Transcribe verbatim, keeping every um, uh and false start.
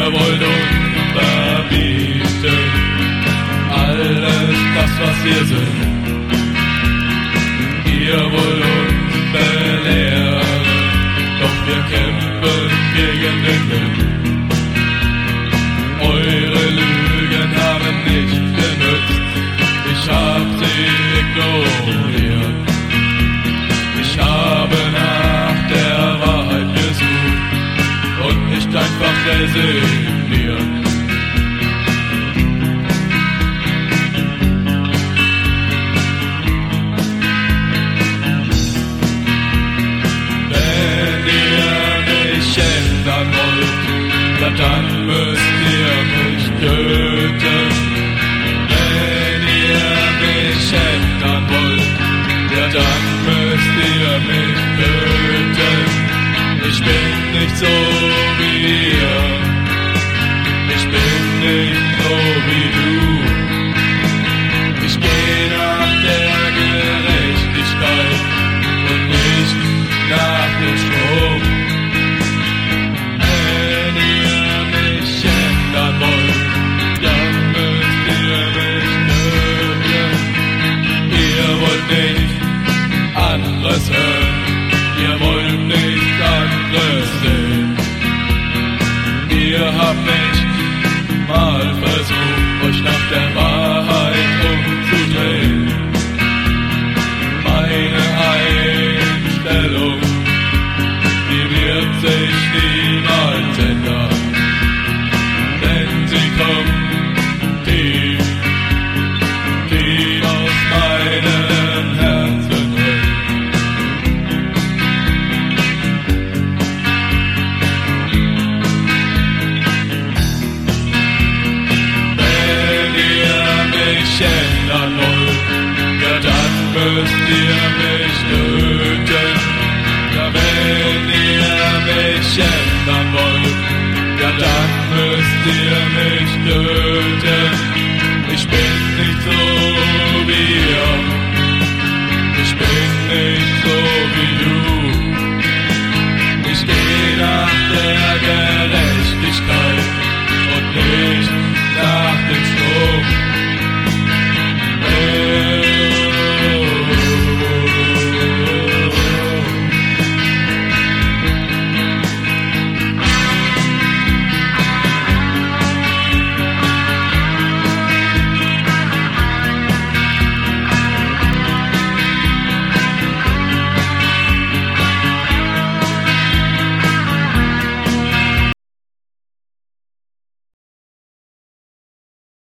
Ihr wollt uns verbieten, alles das, was wir sind. Ihr wollt uns belehren, doch wir kämpfen gegen den Wind. Eure Lügen haben nicht genützt, ich hab sie ignoriert. Ich habe nach der Wahrheit gesucht und nicht einfach resigniert. Wenn ihr mich ändern wollt, ja dann müsst ihr mich töten. Wenn ihr mich ändern wollt, ja dann müsst ihr mich töten. Ich bin nicht so wie ihr, ich bin nicht so wie du. Ich geh nach der Gerechtigkeit und nicht nach dem Strom. Wenn ihr mich ändern wollt, dann müsst ihr mich töten. Ihr wollt nicht anderes hören, ihr wollt nicht anderes sehen. Ihr habt nicht mal versucht, euch nach der Wahrheit umzudrehen. Meine Einstellung, die wird sich niemals ändern, denn sie kommt tief, tief aus meinem Herzen drin. Wenn ihr mich ändern wollt, ja dann müsst ihr mich töten. Ja, wenn ihr mich ändern wollt, ja dann müsst ihr mich töten. Ich bin nicht so wie ihr, ich bin